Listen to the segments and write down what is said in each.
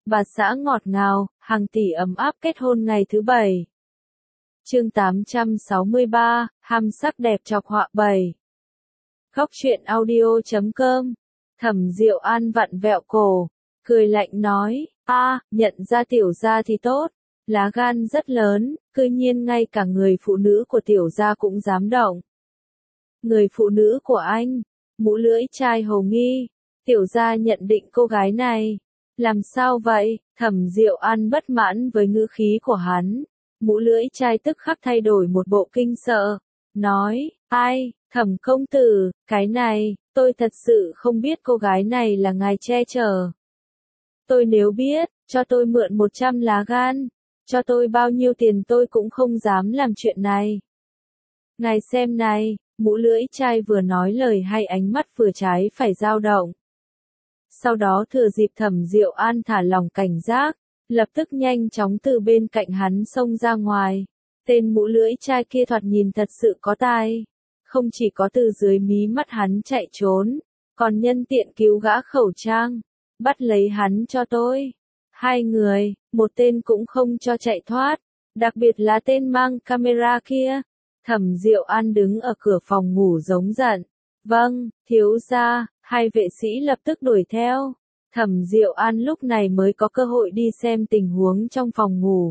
bà xã ngọt ngào, hàng tỷ ấm áp kết hôn ngày thứ 7. Chương 863, ham sắc đẹp chọc họa 7. Góc truyện audio.com. Thẩm Diệu An vặn vẹo cổ, cười lạnh nói, nhận ra tiểu gia thì tốt, lá gan rất lớn, cư nhiên ngay cả người phụ nữ của tiểu gia cũng dám động. Người phụ nữ của anh, mũ lưỡi chai hồ nghi, tiểu gia nhận định cô gái này. Làm sao vậy? Thẩm Diệu An bất mãn với ngữ khí của hắn. Mũ lưỡi chai tức khắc thay đổi một bộ kinh sợ. Nói, Thẩm công tử, cái này, tôi thật sự không biết cô gái này là ngài che chở. Tôi nếu biết, cho tôi mượn 100 lá gan. Cho tôi bao nhiêu tiền tôi cũng không dám làm chuyện này. Ngài xem này, mũ lưỡi chai vừa nói lời hay ánh mắt vừa trái phải dao động. Sau đó thừa dịp Thẩm Diệu An thả lỏng cảnh giác, lập tức nhanh chóng từ bên cạnh hắn xông ra ngoài. Tên mũ lưỡi chai kia thoạt nhìn thật sự có tai. Không chỉ có từ dưới mí mắt hắn chạy trốn, còn nhân tiện cứu gã khẩu trang. Bắt lấy hắn cho tôi. Hai người, một tên cũng không cho chạy thoát. Đặc biệt là tên mang camera kia. Thẩm Diệu An đứng ở cửa phòng ngủ giống giận. Vâng, thiếu gia. Hai vệ sĩ lập tức đuổi theo. Thẩm Diệu An lúc này mới có cơ hội đi xem tình huống trong phòng ngủ.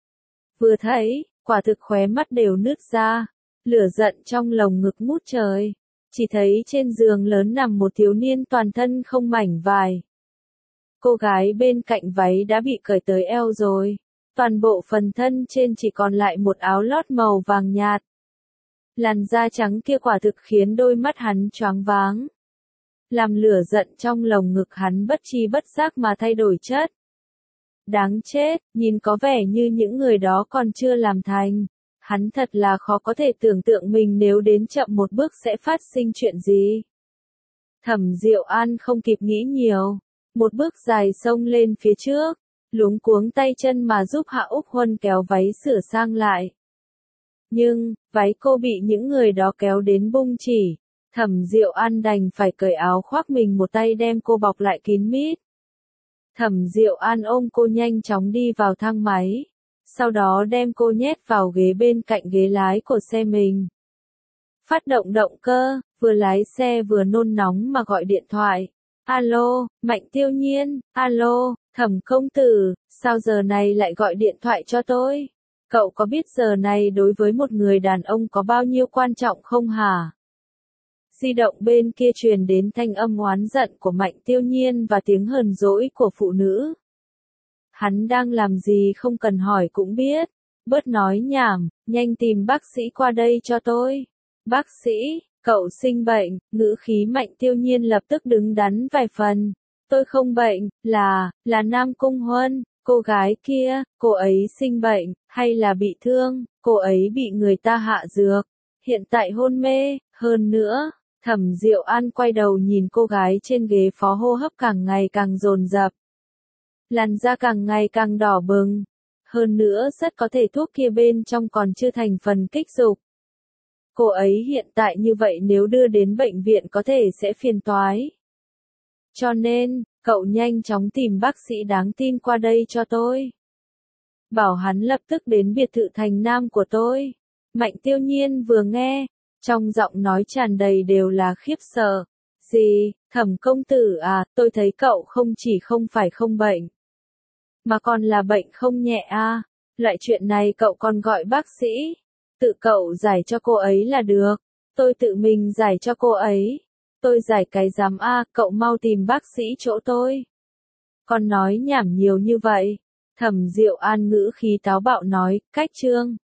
Vừa thấy, quả thực khóe mắt đều nứt ra. Lửa giận trong lồng ngực ngút trời. Chỉ thấy trên giường lớn nằm một thiếu niên toàn thân không mảnh vải. Cô gái bên cạnh váy đã bị cởi tới eo rồi. Toàn bộ phần thân trên chỉ còn lại một áo lót màu vàng nhạt. Làn da trắng kia quả thực khiến đôi mắt hắn choáng váng. Làm lửa giận trong lồng ngực hắn bất chi bất giác mà thay đổi chất. Đáng chết, nhìn có vẻ như những người đó còn chưa làm thành. Hắn thật là khó có thể tưởng tượng mình nếu đến chậm một bước sẽ phát sinh chuyện gì. Thẩm Diệu An không kịp nghĩ nhiều. Một bước dài xông lên phía trước. Luống cuống tay chân mà giúp Hạ Úc Huân kéo váy sửa sang lại. Nhưng, váy cô bị những người đó kéo đến bung chỉ. Thẩm Diệu An đành phải cởi áo khoác mình một tay đem cô bọc lại kín mít. Thẩm Diệu An ôm cô nhanh chóng đi vào thang máy. Sau đó đem cô nhét vào ghế bên cạnh ghế lái của xe mình. Phát động động cơ, vừa lái xe vừa nôn nóng mà gọi điện thoại. Alo, Mạnh Tiêu Nhiên, alo, Thẩm công tử, sao giờ này lại gọi điện thoại cho tôi? Cậu có biết giờ này đối với một người đàn ông có bao nhiêu quan trọng không hả? Di động bên kia truyền đến thanh âm oán giận của Mạnh Tiêu Nhiên và tiếng hờn dỗi của phụ nữ. Hắn đang làm gì không cần hỏi cũng biết. Bớt nói nhảm, nhanh tìm bác sĩ qua đây cho tôi. Bác sĩ, cậu sinh bệnh, ngữ khí Mạnh Tiêu Nhiên lập tức đứng đắn vài phần. Tôi không bệnh, là Nam Cung Huân, cô gái kia, cô ấy sinh bệnh, hay là bị thương, cô ấy bị người ta hạ dược. Hiện tại hôn mê, hơn nữa. Thẩm Diệu An quay đầu nhìn cô gái trên ghế phó hô hấp càng ngày càng dồn dập. Làn da càng ngày càng đỏ bừng. Hơn nữa rất có thể thuốc kia bên trong còn chưa thành phần kích dục. Cô ấy hiện tại như vậy nếu đưa đến bệnh viện có thể sẽ phiền toái. Cho nên, cậu nhanh chóng tìm bác sĩ đáng tin qua đây cho tôi. Bảo hắn lập tức đến biệt thự thành Nam của tôi. Mạnh Tiêu Nhiên vừa nghe. Trong giọng nói tràn đầy đều là khiếp sợ. Gì, Thẩm công tử à, tôi thấy cậu không chỉ không phải không bệnh, mà còn là bệnh không nhẹ à. Loại chuyện này cậu còn gọi bác sĩ. Tự cậu giải cho cô ấy là được. Tôi tự mình giải cho cô ấy. Tôi giải cái dám à, cậu mau tìm bác sĩ chỗ tôi. Còn nói nhảm nhiều như vậy. Thẩm Diệu An ngữ khí táo bạo nói, cách chương.